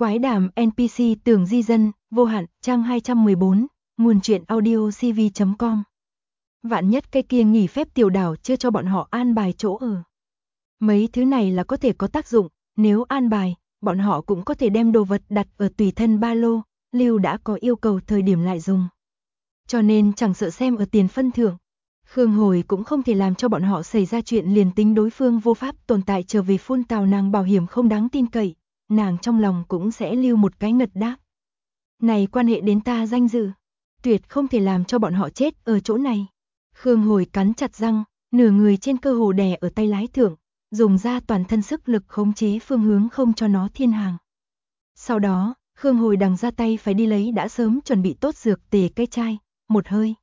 Quái đàm NPC tưởng di dân, vô hạn, trang 214, nguồn truyện audio cv.com. Vạn nhất cái kia nghỉ phép tiểu đảo chưa cho bọn họ an bài chỗ ở. Mấy thứ này là có thể có tác dụng, nếu an bài, bọn họ cũng có thể đem đồ vật đặt ở tùy thân ba lô, lưu đã có yêu cầu thời điểm lại dùng. Cho nên chẳng sợ xem ở tiền phân thưởng. Khương Hồi cũng không thể làm cho bọn họ xảy ra chuyện liền tính đối phương vô pháp tồn tại trở về phun tào nàng bảo hiểm không đáng tin cậy, nàng trong lòng cũng sẽ lưu một cái ngật đáp. Này quan hệ đến ta danh dự, tuyệt không thể làm cho bọn họ chết ở chỗ này. Khương Hồi cắn chặt răng, nửa người trên cơ hồ đè ở tay lái thượng, dùng ra toàn thân sức lực khống chế phương hướng không cho nó thiên hàng. Sau đó, Khương Hồi đằng ra tay phải đi lấy đã sớm chuẩn bị tốt dược tề cái chai, một hơi.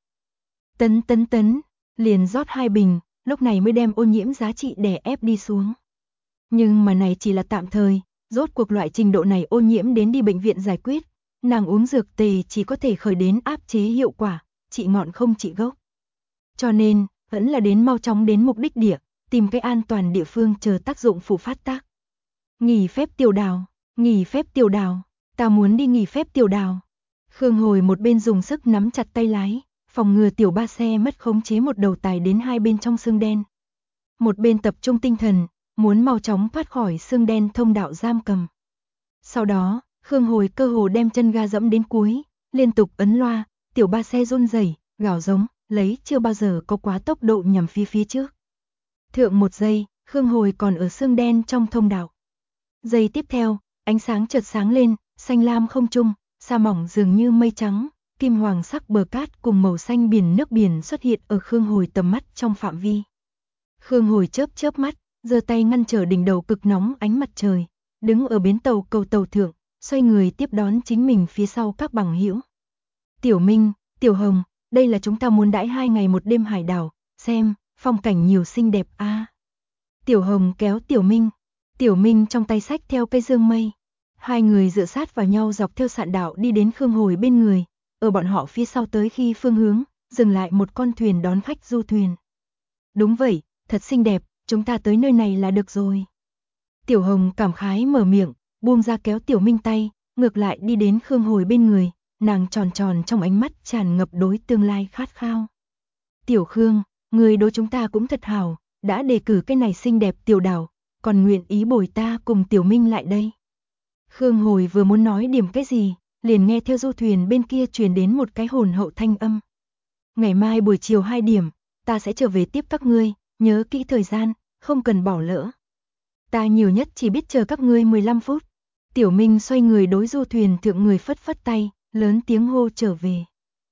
Tấn, liền rót 2 bình, lúc này mới đem ô nhiễm giá trị đè ép đi xuống. Nhưng mà này chỉ là tạm thời, rốt cuộc loại trình độ này ô nhiễm đến đi bệnh viện giải quyết, nàng uống dược tề chỉ có thể khởi đến áp chế hiệu quả, trị ngọn không trị gốc. Cho nên, vẫn là đến mau chóng đến mục đích địa, tìm cái an toàn địa phương chờ tác dụng phụ phát tác. Nghỉ phép tiểu đào, ta muốn đi nghỉ phép tiểu đào. Khương Hồi một bên dùng sức nắm chặt tay lái, phòng ngừa tiểu ba xe mất khống chế một đầu tài đến hai bên trong xương đen. Một bên tập trung tinh thần, muốn mau chóng thoát khỏi xương đen thông đạo giam cầm. Sau đó, Khương Hồi cơ hồ đem chân ga dẫm đến cuối, liên tục ấn loa, tiểu ba xe run rẩy, gào giống, lấy chưa bao giờ có quá tốc độ nhằm phía trước. Thượng một giây, Khương Hồi còn ở xương đen trong thông đạo. Giây tiếp theo, ánh sáng chợt sáng lên, xanh lam không trung, sa mỏng dường như mây trắng, kim hoàng sắc bờ cát cùng màu xanh biển nước biển xuất hiện ở Khương Hồi tầm mắt trong phạm vi. Khương Hồi chớp mắt, giơ tay ngăn trở đỉnh đầu cực nóng ánh mặt trời, đứng ở bến tàu cầu tàu thượng, xoay người tiếp đón chính mình phía sau các bằng hữu. Tiểu Minh, Tiểu Hồng, đây là chúng ta muốn đãi 2 ngày 1 đêm hải đảo, xem, phong cảnh nhiều xinh đẹp a. Tiểu Hồng kéo Tiểu Minh trong tay xách theo cây dương mây. Hai người dựa sát vào nhau dọc theo sạn đảo đi đến Khương Hồi bên người, ở bọn họ phía sau tới khi phương hướng, dừng lại một con thuyền đón khách du thuyền. Đúng vậy, thật xinh đẹp, chúng ta tới nơi này là được rồi. Tiểu Hồng cảm khái mở miệng, buông ra kéo Tiểu Minh tay, ngược lại đi đến Khương Hồi bên người, nàng tròn trong ánh mắt tràn ngập đối tương lai khát khao. Tiểu Khương, người đối chúng ta cũng thật hảo, đã đề cử cái này xinh đẹp tiểu đảo, còn nguyện ý bồi ta cùng Tiểu Minh lại đây. Khương Hồi vừa muốn nói điểm cái gì, liền nghe theo du thuyền bên kia truyền đến một cái hồn hậu thanh âm. Ngày mai buổi chiều 2 điểm, ta sẽ trở về tiếp các ngươi, nhớ kỹ thời gian, không cần bỏ lỡ. Ta nhiều nhất chỉ biết chờ các ngươi 15 phút. Tiểu Minh xoay người đối du thuyền thượng người phất tay, lớn tiếng hô trở về.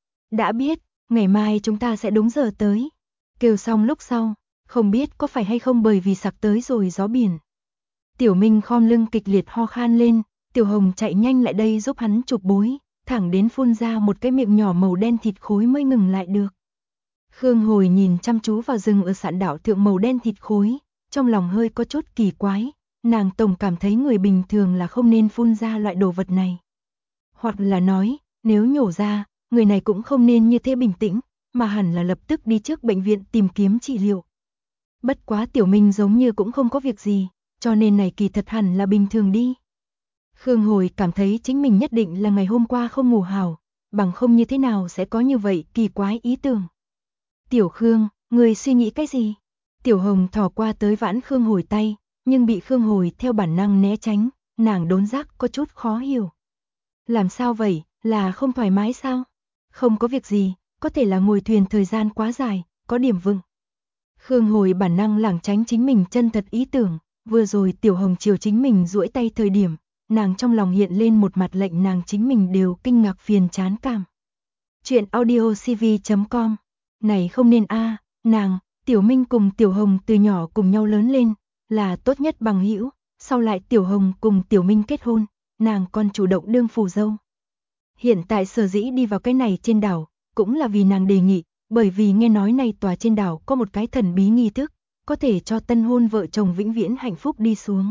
Đã biết, ngày mai chúng ta sẽ đúng giờ tới. Kêu xong lúc sau, không biết có phải hay không bởi vì sặc tới rồi gió biển. Tiểu Minh khom lưng kịch liệt ho khan lên, Tiểu Hồng chạy nhanh lại đây giúp hắn chụp bối, thẳng đến phun ra một cái miệng nhỏ màu đen thịt khối mới ngừng lại được. Khương Hồi nhìn chăm chú vào rừng ở sạn đảo thượng màu đen thịt khối, trong lòng hơi có chút kỳ quái, nàng tổng cảm thấy người bình thường là không nên phun ra loại đồ vật này. Hoặc là nói, nếu nhổ ra, người này cũng không nên như thế bình tĩnh, mà hẳn là lập tức đi trước bệnh viện tìm kiếm trị liệu. Bất quá Tiểu Minh giống như cũng không có việc gì, cho nên này kỳ thật hẳn là bình thường đi. Khương Hồi cảm thấy chính mình nhất định là ngày hôm qua không ngủ hảo, bằng không như thế nào sẽ có như vậy kỳ quái ý tưởng. Tiểu Khương, người suy nghĩ cái gì? Tiểu Hồng thò qua tới vãn Khương Hồi tay, nhưng bị Khương Hồi theo bản năng né tránh, nàng đốn giác có chút khó hiểu. Làm sao vậy, là không thoải mái sao? Không có việc gì, có thể là ngồi thuyền thời gian quá dài, có điểm vựng. Khương Hồi bản năng lảng tránh chính mình chân thật ý tưởng, vừa rồi Tiểu Hồng chiều chính mình duỗi tay thời điểm, nàng trong lòng hiện lên một mặt lệnh nàng chính mình đều kinh ngạc phiền chán cảm. Chuyện audio cv.com. Này không nên a, nàng, Tiểu Minh cùng Tiểu Hồng từ nhỏ cùng nhau lớn lên, là tốt nhất bằng hữu, sau lại Tiểu Hồng cùng Tiểu Minh kết hôn, nàng còn chủ động đương phù dâu. Hiện tại sở dĩ đi vào cái này trên đảo, cũng là vì nàng đề nghị, bởi vì nghe nói này tòa trên đảo có một cái thần bí nghi thức, có thể cho tân hôn vợ chồng vĩnh viễn hạnh phúc đi xuống.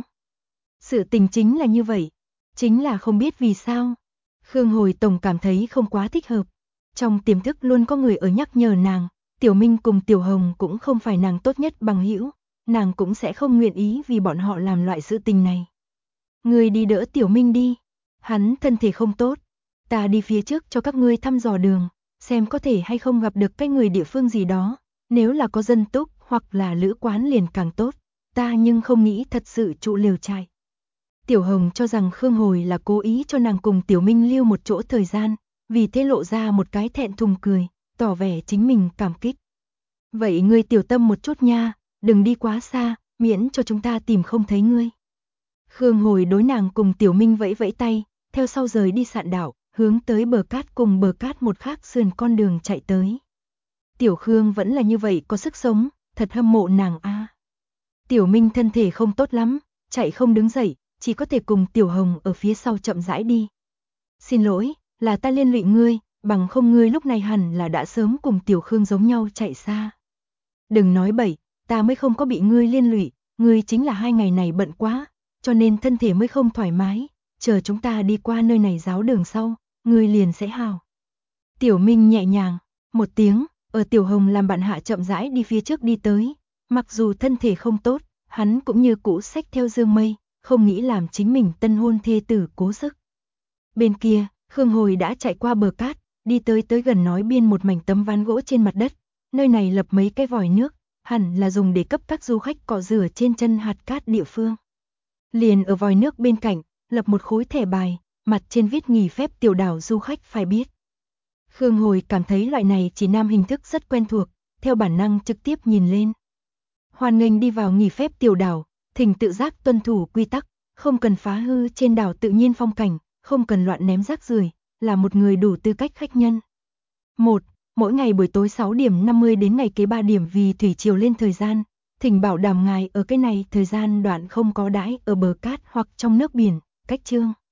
Sự tình chính là như vậy, chính là không biết vì sao. Khương Hồi tổng cảm thấy không quá thích hợp. Trong tiềm thức luôn có người ở nhắc nhở nàng, Tiểu Minh cùng Tiểu Hồng cũng không phải nàng tốt nhất bằng hữu, nàng cũng sẽ không nguyện ý vì bọn họ làm loại sự tình này. Người đi đỡ Tiểu Minh đi. Hắn thân thể không tốt, ta đi phía trước cho các ngươi thăm dò đường, xem có thể hay không gặp được cái người địa phương gì đó, nếu là có dân túc hoặc là lữ quán liền càng tốt, ta nhưng không nghĩ thật sự trụ lều trại. Tiểu Hồng cho rằng Khương Hồi là cố ý cho nàng cùng Tiểu Minh lưu một chỗ thời gian, vì thế lộ ra một cái thẹn thùng cười, tỏ vẻ chính mình cảm kích. Vậy ngươi tiểu tâm một chút nha, đừng đi quá xa, miễn cho chúng ta tìm không thấy ngươi. Khương Hồi đối nàng cùng Tiểu Minh vẫy vẫy tay, theo sau rời đi sạn đảo, hướng tới bờ cát cùng bờ cát một khác sườn con đường chạy tới. Tiểu Khương vẫn là như vậy có sức sống, thật hâm mộ nàng a. Tiểu Minh thân thể không tốt lắm, chạy không đứng dậy, chỉ có thể cùng Tiểu Hồng ở phía sau chậm rãi đi. Xin lỗi, là ta liên lụy ngươi, bằng không ngươi lúc này hẳn là đã sớm cùng Tiểu Khương giống nhau chạy xa. Đừng nói bậy, ta mới không có bị ngươi liên lụy, ngươi chính là 2 ngày này bận quá, cho nên thân thể mới không thoải mái, chờ chúng ta đi qua nơi này giáo đường sau, ngươi liền sẽ hào. Tiểu Minh nhẹ nhàng, một tiếng, ở Tiểu Hồng làm bạn hạ chậm rãi đi phía trước đi tới, mặc dù thân thể không tốt, hắn cũng như cũ xách theo Dương Mây, không nghĩ làm chính mình tân hôn thê tử cố sức. Bên kia, Khương Hồi đã chạy qua bờ cát, đi tới gần nói biên một mảnh tấm ván gỗ trên mặt đất, nơi này lập mấy cái vòi nước, hẳn là dùng để cấp các du khách cọ rửa trên chân hạt cát địa phương. Liền ở vòi nước bên cạnh, lập một khối thẻ bài, mặt trên viết nghỉ phép tiểu đảo du khách phải biết. Khương Hồi cảm thấy loại này chỉ nam hình thức rất quen thuộc, theo bản năng trực tiếp nhìn lên. Hoan nghênh đi vào nghỉ phép tiểu đảo, thỉnh tự giác tuân thủ quy tắc, không cần phá hư trên đảo tự nhiên phong cảnh, không cần loạn ném rác rưởi, là một người đủ tư cách khách nhân. 1. Mỗi ngày buổi tối 6 điểm 50 đến ngày kế 3 điểm vì thủy triều lên thời gian, thỉnh bảo đảm ngài ở cái này thời gian đoạn không có đãi ở bờ cát hoặc trong nước biển, cách chương.